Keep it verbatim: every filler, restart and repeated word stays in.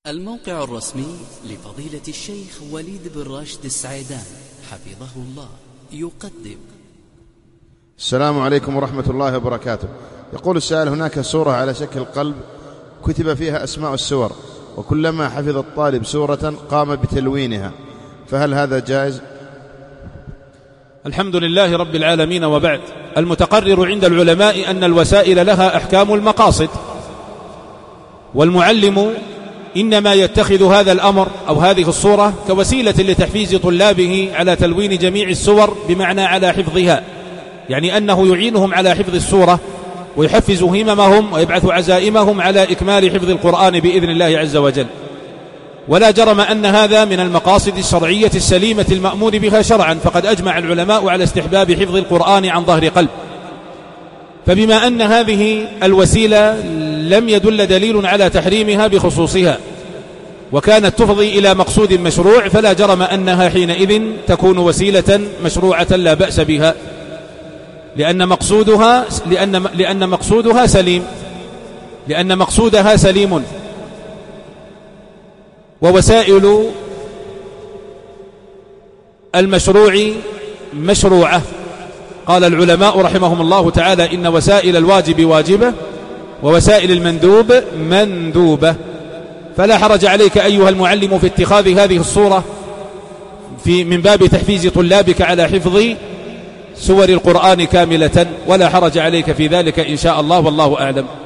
الموقع الرسمي لفضيلة الشيخ وليد بن راشد السعيدان حفظه الله يقدم. السلام عليكم ورحمة الله وبركاته. يقول السائل: هناك سورة على شكل قلب كتب فيها أسماء السور، وكلما حفظ الطالب سورة قام بتلوينها، فهل هذا جائز؟ الحمد لله رب العالمين، وبعد. المتقرر عند العلماء أن الوسائل لها أحكام المقاصد، والمعلم إنما يتخذ هذا الأمر أو هذه الصورة كوسيلة لتحفيز طلابه على تلوين جميع السور، بمعنى على حفظها، يعني أنه يعينهم على حفظ السورة ويحفز هممهم ويبعث عزائمهم على إكمال حفظ القرآن بإذن الله عز وجل. ولا جرم أن هذا من المقاصد الشرعية السليمة المأمور بها شرعا، فقد أجمع العلماء على استحباب حفظ القرآن عن ظهر قلب. فبما أن هذه الوسيلة لم يدل دليل على تحريمها بخصوصها، وكانت تفضي إلى مقصود مشروع، فلا جرم أنها حينئذ تكون وسيلة مشروعة لا بأس بها، لأن مقصودها لأن لأن مقصودها سليم لأن مقصودها سليم. ووسائل المشروع مشروعة. قال العلماء رحمهم الله تعالى: إن وسائل الواجب واجبة، ووسائل المندوب مندوبة. فلا حرج عليك أيها المعلم في اتخاذ هذه الصورة في من باب تحفيز طلابك على حفظ سور القرآن كاملة، ولا حرج عليك في ذلك إن شاء الله، والله أعلم.